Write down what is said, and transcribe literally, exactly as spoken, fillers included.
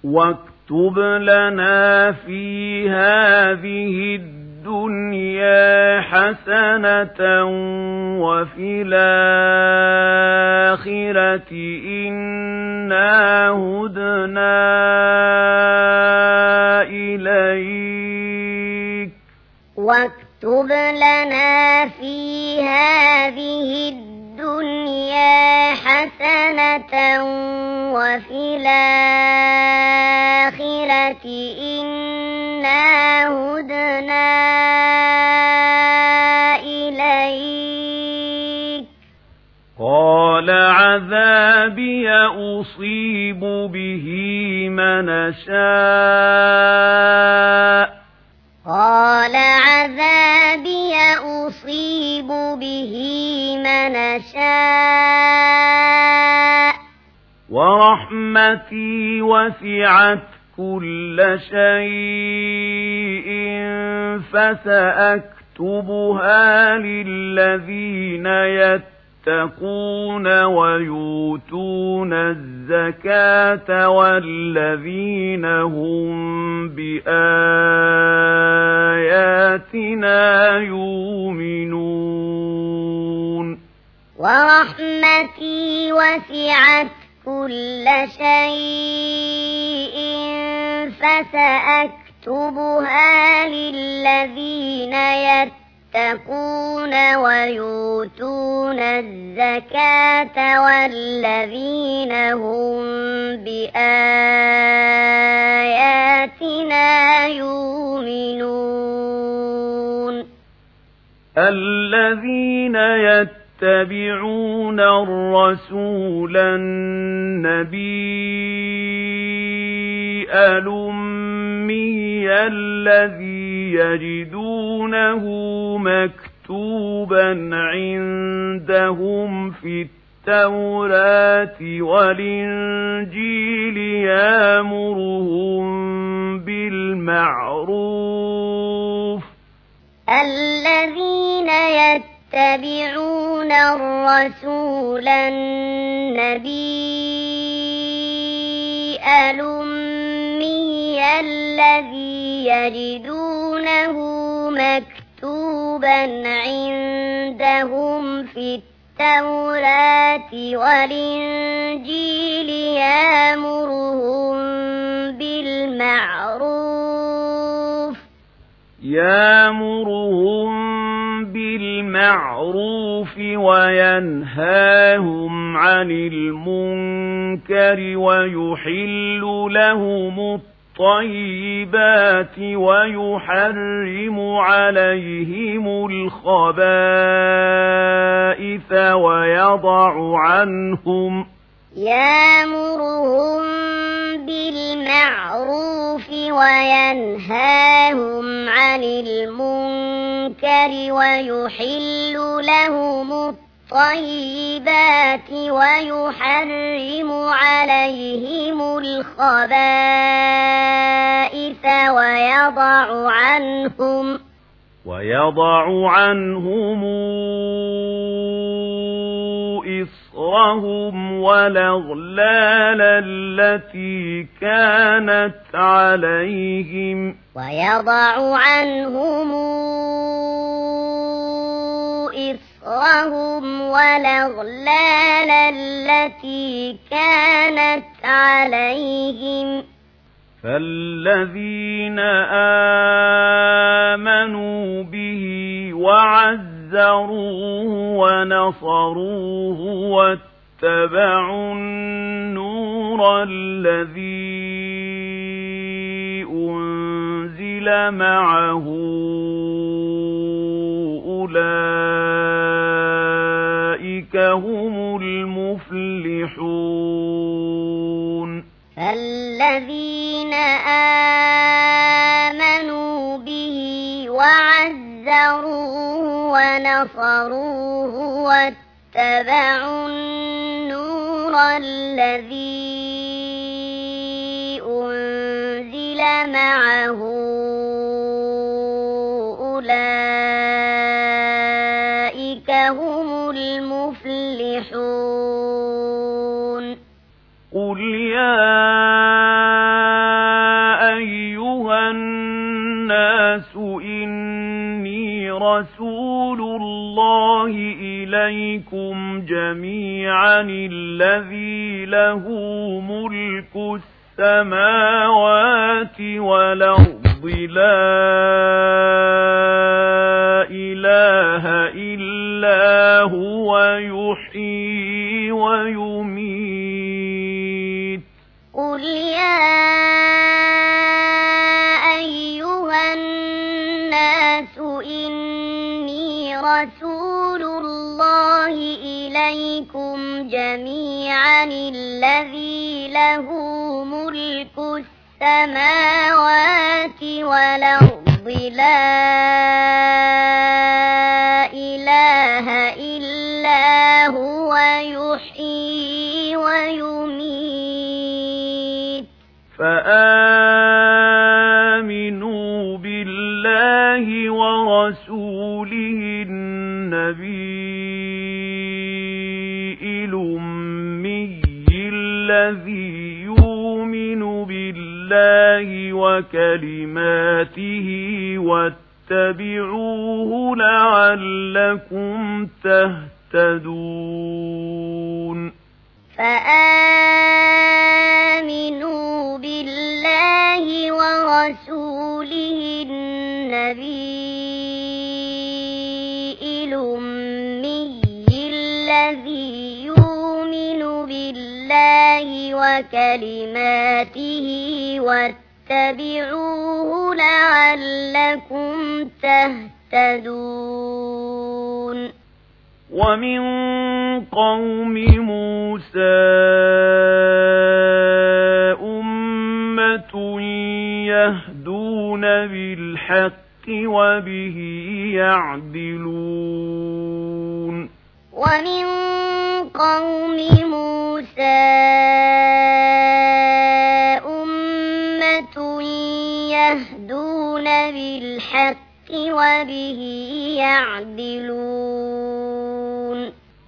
واكتب لنا في هذه الدنيا حسنة وفي الآخرة إنا هدنا إليك واكتب لنا في هذه الدنيا حسنة وفي الآخرة إنا هدنا إليك قال عذابي أصيب به من شاء قال عذابي أصيب به من شاء ورحمتي وسعت كل شيء فسأكتبها للذين يتقون ويؤتون الزكاة والذين هم بآياتنا يؤمنون ورحمتي وسعت كل شيء فسأكتبها للذين يتقون ويؤتون الزكاة والذين هم بآياتنا يؤمنون الذين يتقون يتبعون الرسول النبي الأمي الذي يجدونه مكتوبا عندهم في التوراة والإنجيل يأمرهم بالمعروف الذين يتبعون الرسول النبي الأمي الذي يجدونه مكتوبا عندهم في التوراة والإنجيل يأمرهم بالمعروف يأمرهم بالمعروف وينهاهم عن المنكر ويحل لهم الطيبات ويحرم عليهم الخبائث ويضع عنهم يأمرهم بالمعروف وينهاهم عن المنكر ويحل لهم الطيبات ويحرم عليهم الخبائث ويضع عنهم ويضع عنهم إصرهم والأغلال التي كانت عليهم ويضع عنهم إصرهم والأغلال التي كانت عليهم فالذين آمنوا به وعزروه ونصروه واتبعوا النور الذي أنزل معه أولئك هم المفلحون فالذين آمنوا به وعزروه ونصروه واتبعوا النور الذي أنزل معه أولئك هم المفلحون. قل يا رسول الله إليكم جميعا الذي له ملك السماوات والأرض لا إله إلا هو يحيي ويميت. قل يا أيها الناس إني رسول الله إليكم جميعا الذي له ملك السماوات والأرض لا إله إلا هو يحيي ويميت. فآمنوا بالله ورسوله النبي الأمي الذي يؤمن بالله وكلماته واتبعوه لعلكم تهتدون. فآمنوا بالله ورسوله النبي الأمي الذي يؤمن بالله وكلماته واتبعوه لعلكم تهتدون. ومن قوم موسى أمة يهدون بالحق وبه يعدلون. ومن قوم موسى أمة يهدون بالحق وبه يعدلون.